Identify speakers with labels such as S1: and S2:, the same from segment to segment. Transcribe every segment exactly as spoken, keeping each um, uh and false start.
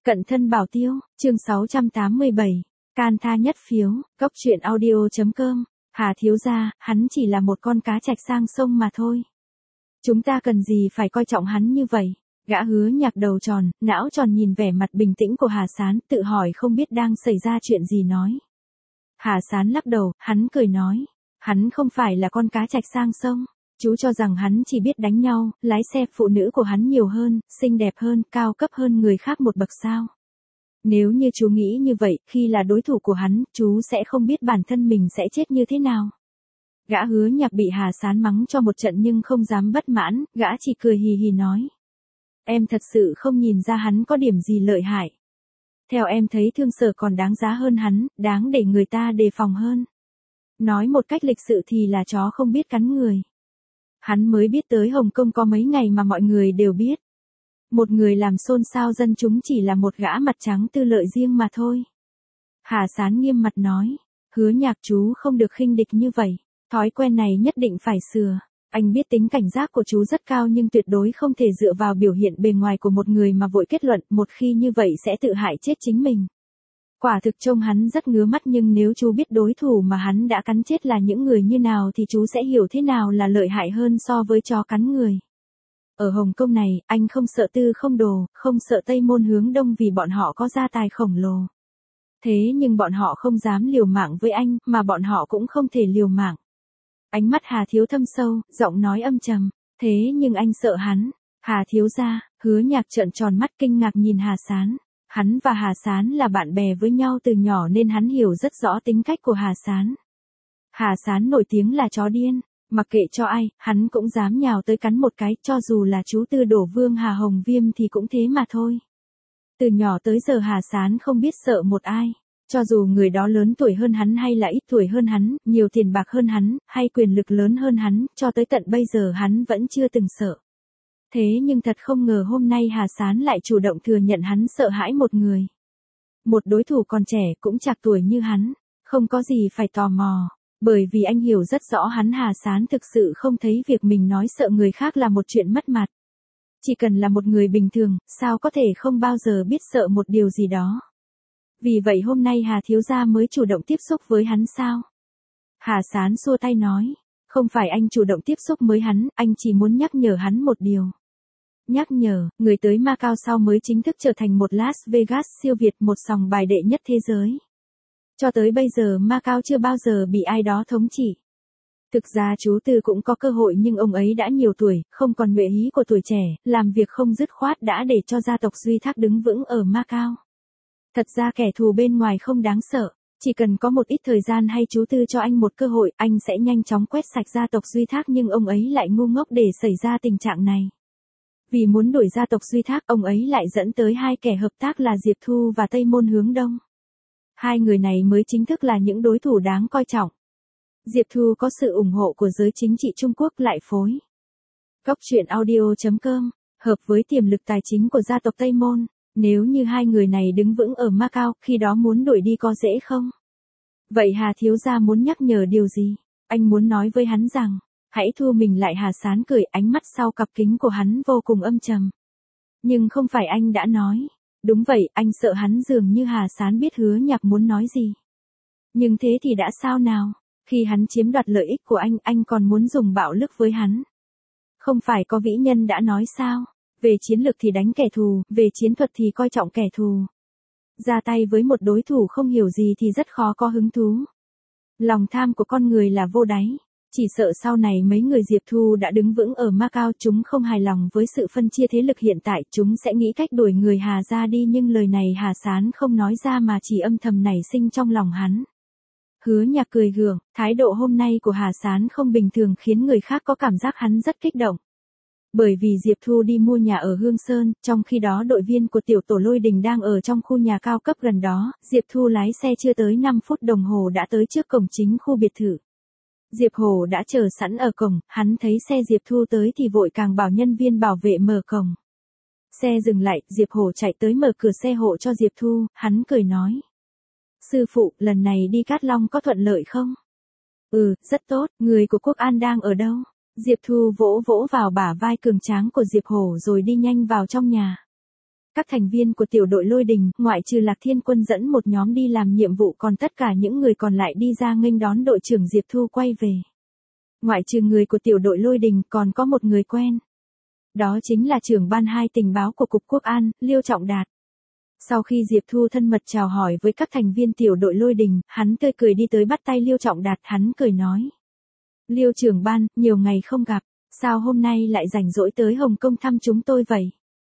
S1: Cận thân bảo tiêu, chương sáu trăm tám mươi bảy, can tha nhất phiếu, cốc truyện audio chấm com, Hà thiếu gia, hắn chỉ là một con cá trạch sang sông mà thôi. Chúng ta cần gì phải coi trọng hắn như vậy? Gã Hứa Nhạc đầu tròn, não tròn nhìn vẻ mặt bình tĩnh của Hà Sán, tự hỏi không biết đang xảy ra chuyện gì nói. Hà Sán lắc đầu, hắn cười nói, hắn không phải là con cá trạch sang sông. Chú cho rằng hắn chỉ biết đánh nhau, lái xe, phụ nữ của hắn nhiều hơn, xinh đẹp hơn, cao cấp hơn người khác một bậc sao. Nếu như chú nghĩ như vậy, khi là đối thủ của hắn, chú sẽ không biết bản thân mình sẽ chết như thế nào. Gã Hứa Nhạc bị Hà Sán mắng cho một trận nhưng không dám bất mãn, gã chỉ cười hì hì nói. Em thật sự không nhìn ra hắn có điểm gì lợi hại. Theo em thấy Thương Sở còn đáng giá hơn hắn, đáng để người ta đề phòng hơn. Nói một cách lịch sự thì là chó không biết cắn người. Hắn mới biết tới Hồng Kông có mấy ngày mà mọi người đều biết. Một người làm xôn xao dân chúng chỉ là một gã mặt trắng tư lợi riêng mà thôi. Hà Sán nghiêm mặt nói, Hứa Nhạc chú không được khinh địch như vậy, thói quen này nhất định phải sửa. Anh biết tính cảnh giác của chú rất cao nhưng tuyệt đối không thể dựa vào biểu hiện bề ngoài của một người mà vội kết luận, một khi như vậy sẽ tự hại chết chính mình. Quả thực trông hắn rất ngứa mắt nhưng nếu chú biết đối thủ mà hắn đã cắn chết là những người như nào thì chú sẽ hiểu thế nào là lợi hại hơn so với chó cắn người. Ở Hồng Kông này, anh không sợ Tư Không Đồ, không sợ Tây Môn Hướng Đông vì bọn họ có gia tài khổng lồ. Thế nhưng bọn họ không dám liều mạng với anh, mà bọn họ cũng không thể liều mạng. Ánh mắt Hà thiếu thâm sâu, giọng nói âm trầm, thế nhưng anh sợ hắn. Hà thiếu gia, Hứa Nhạc trợn tròn mắt kinh ngạc nhìn Hà Sán. Hắn và Hà Sán là bạn bè với nhau từ nhỏ nên hắn hiểu rất rõ tính cách của Hà Sán. Hà Sán nổi tiếng là chó điên, mặc kệ cho ai, hắn cũng dám nhào tới cắn một cái, cho dù là chú Tư Đổ Vương Hà Hồng Viêm thì cũng thế mà thôi. Từ nhỏ tới giờ Hà Sán không biết sợ một ai, cho dù người đó lớn tuổi hơn hắn hay là ít tuổi hơn hắn, nhiều tiền bạc hơn hắn, hay quyền lực lớn hơn hắn, cho tới tận bây giờ hắn vẫn chưa từng sợ. Thế nhưng thật không ngờ hôm nay Hà Sán lại chủ động thừa nhận hắn sợ hãi một người. Một đối thủ còn trẻ cũng chạc tuổi như hắn, không có gì phải tò mò, bởi vì anh hiểu rất rõ hắn Hà Sán thực sự không thấy việc mình nói sợ người khác là một chuyện mất mặt. Chỉ cần là một người bình thường, sao có thể không bao giờ biết sợ một điều gì đó. Vì vậy hôm nay Hà thiếu gia mới chủ động tiếp xúc với hắn sao? Hà Sán xua tay nói. Không phải anh chủ động tiếp xúc với hắn, anh chỉ muốn nhắc nhở hắn một điều. Nhắc nhở, người tới Macau sau mới chính thức trở thành một Las Vegas siêu việt, một sòng bài đệ nhất thế giới. Cho tới bây giờ Macau chưa bao giờ bị ai đó thống trị. Thực ra chú Tư cũng có cơ hội nhưng ông ấy đã nhiều tuổi, không còn nhuệ khí của tuổi trẻ, làm việc không dứt khoát đã để cho gia tộc Duy Thác đứng vững ở Macau. Thật ra kẻ thù bên ngoài không đáng sợ. Chỉ cần có một ít thời gian hay chú Tư cho anh một cơ hội, anh sẽ nhanh chóng quét sạch gia tộc Duy Thác nhưng ông ấy lại ngu ngốc để xảy ra tình trạng này. Vì muốn đuổi gia tộc Duy Thác, ông ấy lại dẫn tới hai kẻ hợp tác là Diệp Thu và Tây Môn Hướng Đông. Hai người này mới chính thức là những đối thủ đáng coi trọng. Diệp Thu có sự ủng hộ của giới chính trị Trung Quốc lại phối. Cốc truyện audio chấm com, hợp với tiềm lực tài chính của gia tộc Tây Môn. Nếu như hai người này đứng vững ở Macau, khi đó muốn đuổi đi có dễ không? Vậy Hà thiếu gia muốn nhắc nhở điều gì? Anh muốn nói với hắn rằng, hãy thu mình lại. Hà Sán cười, ánh mắt sau cặp kính của hắn vô cùng âm trầm. Nhưng không phải anh đã nói. Đúng vậy, anh sợ hắn. Dường như Hà Sán biết Hứa Nhạc muốn nói gì. Nhưng thế thì đã sao nào? Khi hắn chiếm đoạt lợi ích của anh, anh còn muốn dùng bạo lực với hắn. Không phải có vĩ nhân đã nói sao? Về chiến lược thì đánh kẻ thù, về chiến thuật thì coi trọng kẻ thù. Ra tay với một đối thủ không hiểu gì thì rất khó có hứng thú. Lòng tham của con người là vô đáy. Chỉ sợ sau này mấy người Diệp Thu đã đứng vững ở Macau, chúng không hài lòng với sự phân chia thế lực hiện tại, chúng sẽ nghĩ cách đuổi người Hà ra đi nhưng lời này Hà Sán không nói ra mà chỉ âm thầm nảy sinh trong lòng hắn. Hứa Nhạc cười gượng, thái độ hôm nay của Hà Sán không bình thường khiến người khác có cảm giác hắn rất kích động. Bởi vì Diệp Thu đi mua nhà ở Hương Sơn, trong khi đó đội viên của tiểu tổ Lôi Đình đang ở trong khu nhà cao cấp gần đó, Diệp Thu lái xe chưa tới năm phút đồng hồ đã tới trước cổng chính khu biệt thự. Diệp Hổ đã chờ sẵn ở cổng, hắn thấy xe Diệp Thu tới thì vội càng bảo nhân viên bảo vệ mở cổng. Xe dừng lại, Diệp Hổ chạy tới mở cửa xe hộ cho Diệp Thu, hắn cười nói. Sư phụ, lần này đi Cát Long có thuận lợi không? Ừ, rất tốt, người của Quốc An đang ở đâu? Diệp Thu vỗ vỗ vào bả vai cường tráng của Diệp Hổ rồi đi nhanh vào trong nhà. Các thành viên của tiểu đội Lôi Đình, ngoại trừ Lạc Thiên Quân dẫn một nhóm đi làm nhiệm vụ, còn tất cả những người còn lại đi ra nghênh đón đội trưởng Diệp Thu quay về. Ngoại trừ người của tiểu đội Lôi Đình, còn có một người quen. Đó chính là trưởng ban hai tình báo của Cục Quốc an, Liêu Trọng Đạt. Sau khi Diệp Thu thân mật chào hỏi với các thành viên tiểu đội Lôi Đình, hắn tươi cười đi tới bắt tay Liêu Trọng Đạt, hắn cười nói. Liêu trưởng ban, nhiều ngày không gặp, sao hôm nay lại rảnh rỗi tới Hồng Kông thăm chúng tôi vậy?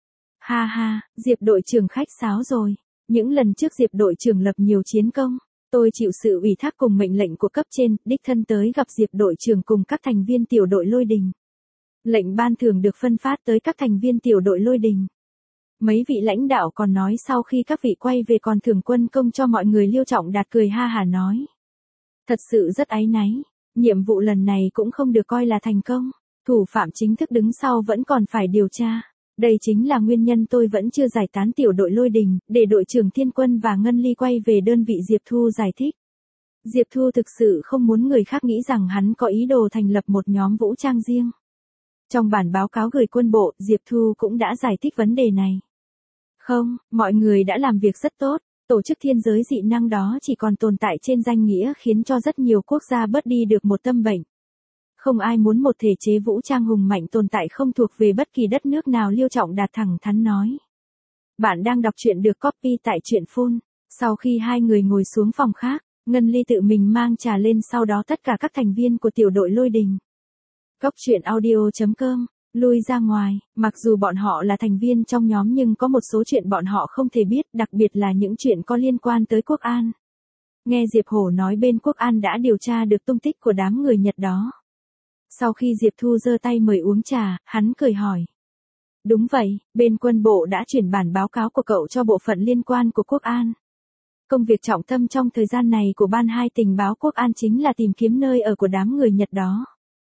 S1: Ha ha, Diệp đội trưởng khách sáo rồi. Những lần trước Diệp đội trưởng lập nhiều chiến công, tôi chịu sự ủy thác cùng mệnh lệnh của cấp trên, đích thân tới gặp Diệp đội trưởng cùng các thành viên tiểu đội Lôi Đình. Lệnh ban thưởng được phân phát tới các thành viên tiểu đội Lôi Đình. Mấy vị lãnh đạo còn nói sau khi các vị quay về còn thưởng quân công cho mọi người. Liêu Trọng Đạt cười ha hả nói. Thật sự rất áy náy, nhiệm vụ lần này cũng không được coi là thành công, thủ phạm chính thức đứng sau vẫn còn phải điều tra. Đây chính là nguyên nhân tôi vẫn chưa giải tán tiểu đội Lôi Đình, để đội trưởng Thiên Quân và Ngân Ly quay về đơn vị. Diệp Thu giải thích. Diệp Thu thực sự không muốn người khác nghĩ rằng hắn có ý đồ thành lập một nhóm vũ trang riêng. Trong bản báo cáo gửi quân bộ, Diệp Thu cũng đã giải thích vấn đề này. Không, mọi người đã làm việc rất tốt, tổ chức thiên giới dị năng đó chỉ còn tồn tại trên danh nghĩa khiến cho rất nhiều quốc gia bớt đi được một tâm bệnh. Không ai muốn một thể chế vũ trang hùng mạnh tồn tại không thuộc về bất kỳ đất nước nào. Liêu Trọng Đạt thẳng thắn nói. Bạn đang đọc truyện được copy tại truyện phun. Sau khi hai người ngồi xuống phòng khác, Ngân Ly tự mình mang trà lên, sau đó tất cả các thành viên của tiểu đội Lôi Đình. Góc truyện audio chấm com, lui ra ngoài, mặc dù bọn họ là thành viên trong nhóm nhưng có một số chuyện bọn họ không thể biết, đặc biệt là những chuyện có liên quan tới Quốc an. Nghe Diệp Hổ nói bên Quốc an đã điều tra được tung tích của đám người Nhật đó. Sau khi Diệp Thu giơ tay mời uống trà, hắn cười hỏi. Đúng vậy, bên quân bộ đã chuyển bản báo cáo của cậu cho bộ phận liên quan của Quốc an. Công việc trọng tâm trong thời gian này của ban hai tình báo Quốc an chính là tìm kiếm nơi ở của đám người Nhật đó.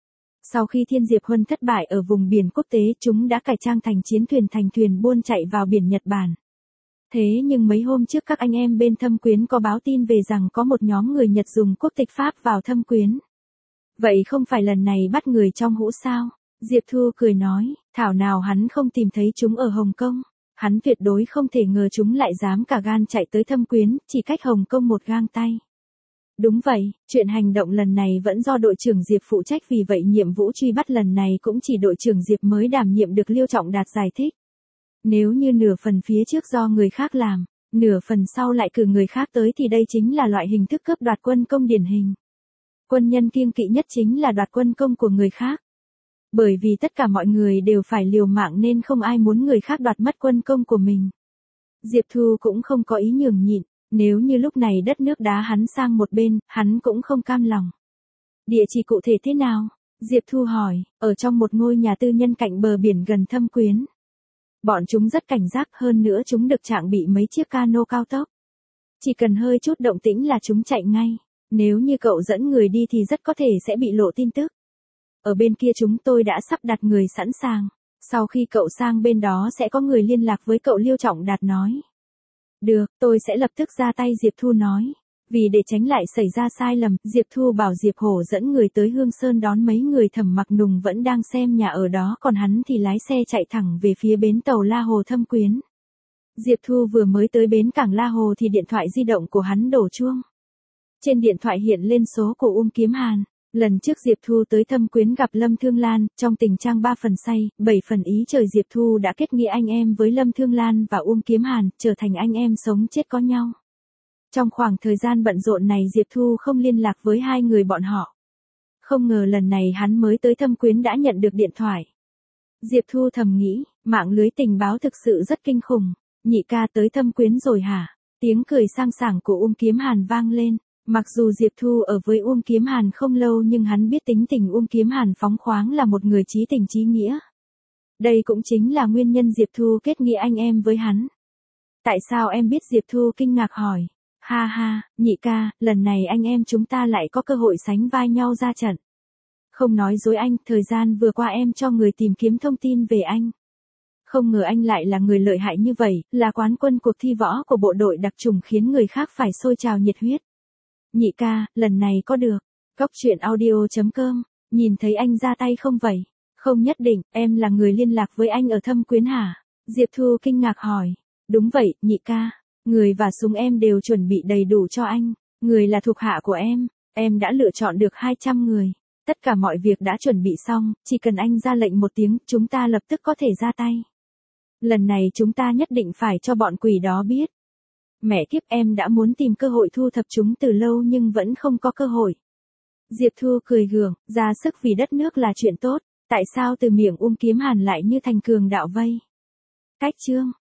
S1: Sau khi Thiên Diệp Huân thất bại ở vùng biển quốc tế, chúng đã cải trang thành chiến thuyền thành thuyền buôn chạy vào biển Nhật Bản. Thế nhưng mấy hôm trước các anh em bên Thâm Quyến có báo tin về rằng có một nhóm người Nhật dùng quốc tịch Pháp vào Thâm Quyến. Vậy không phải lần này bắt người trong hũ sao? Diệp Thu cười nói, thảo nào hắn không tìm thấy chúng ở Hồng Kông. Hắn tuyệt đối không thể ngờ chúng lại dám cả gan chạy tới Thâm Quyến, chỉ cách Hồng Kông một gang tay. Đúng vậy, chuyện hành động lần này vẫn do đội trưởng Diệp phụ trách, vì vậy nhiệm vụ truy bắt lần này cũng chỉ đội trưởng Diệp mới đảm nhiệm được. Liêu Trọng Đạt giải thích. Nếu như nửa phần phía trước do người khác làm, nửa phần sau lại cử người khác tới thì đây chính là loại hình thức cướp đoạt quân công điển hình. Quân nhân kiêng kỵ nhất chính là đoạt quân công của người khác. Bởi vì tất cả mọi người đều phải liều mạng nên không ai muốn người khác đoạt mất quân công của mình. Diệp Thu cũng không có ý nhường nhịn, nếu như lúc này đất nước đá hắn sang một bên, hắn cũng không cam lòng. Địa chỉ cụ thể thế nào? Diệp Thu hỏi, ở trong một ngôi nhà tư nhân cạnh bờ biển gần Thâm Quyến. Bọn chúng rất cảnh giác, hơn nữa chúng được trang bị mấy chiếc cano cao tốc. Chỉ cần hơi chút động tĩnh là chúng chạy ngay. Nếu như cậu dẫn người đi thì rất có thể sẽ bị lộ tin tức. Ở bên kia chúng tôi đã sắp đặt người sẵn sàng. Sau khi cậu sang bên đó sẽ có người liên lạc với cậu. Liêu Trọng Đạt nói. Được, tôi sẽ lập tức ra tay. Diệp Thu nói. Vì để tránh lại xảy ra sai lầm, Diệp Thu bảo Diệp Hổ dẫn người tới Hương Sơn đón mấy người. Thẩm Mặc Nùng vẫn đang xem nhà ở đó, còn hắn thì lái xe chạy thẳng về phía bến tàu La Hồ Thâm Quyến. Diệp Thu vừa mới tới bến cảng La Hồ thì điện thoại di động của hắn đổ chuông. Trên điện thoại hiện lên số của Uông Kiếm Hàn. Lần trước Diệp Thu tới Thâm Quyến gặp Lâm Thương Lan, trong tình trạng ba phần say, bảy phần ý trời, Diệp Thu đã kết nghĩa anh em với Lâm Thương Lan và Uông Kiếm Hàn, trở thành anh em sống chết có nhau. Trong khoảng thời gian bận rộn này Diệp Thu không liên lạc với hai người bọn họ. Không ngờ lần này hắn mới tới Thâm Quyến đã nhận được điện thoại. Diệp Thu thầm nghĩ, mạng lưới tình báo thực sự rất kinh khủng. Nhị ca tới Thâm Quyến rồi hả? Tiếng cười sang sảng của Uông Kiếm Hàn vang lên. Mặc dù Diệp Thu ở với Uông Kiếm Hàn không lâu nhưng hắn biết tính tình Uông Kiếm Hàn phóng khoáng, là một người chí tình chí nghĩa. Đây cũng chính là nguyên nhân Diệp Thu kết nghĩa anh em với hắn. Tại sao em biết? Diệp Thu kinh ngạc hỏi. Ha ha, nhị ca, lần này anh em chúng ta lại có cơ hội sánh vai nhau ra trận. Không nói dối anh, thời gian vừa qua em cho người tìm kiếm thông tin về anh. Không ngờ anh lại là người lợi hại như vậy, là quán quân cuộc thi võ của bộ đội đặc chủng, khiến người khác phải sôi trào nhiệt huyết. Nhị ca, lần này có được. Góc truyện audio chấm com, nhìn thấy anh ra tay không vậy? Không nhất định, em là người liên lạc với anh ở Thâm Quyến hả? Diệp Thu kinh ngạc hỏi. Đúng vậy, nhị ca. Người và súng em đều chuẩn bị đầy đủ cho anh. Người là thuộc hạ của em. Em đã lựa chọn được hai trăm người. Tất cả mọi việc đã chuẩn bị xong, chỉ cần anh ra lệnh một tiếng, chúng ta lập tức có thể ra tay. Lần này chúng ta nhất định phải cho bọn quỷ đó biết. Mẹ kiếp, em đã muốn tìm cơ hội thu thập chúng từ lâu nhưng vẫn không có cơ hội. Diệp Thu cười gượng, ra sức vì đất nước là chuyện tốt, tại sao từ miệng Uông Kiếm Hàn lại như thành cường đạo vây? Cách chương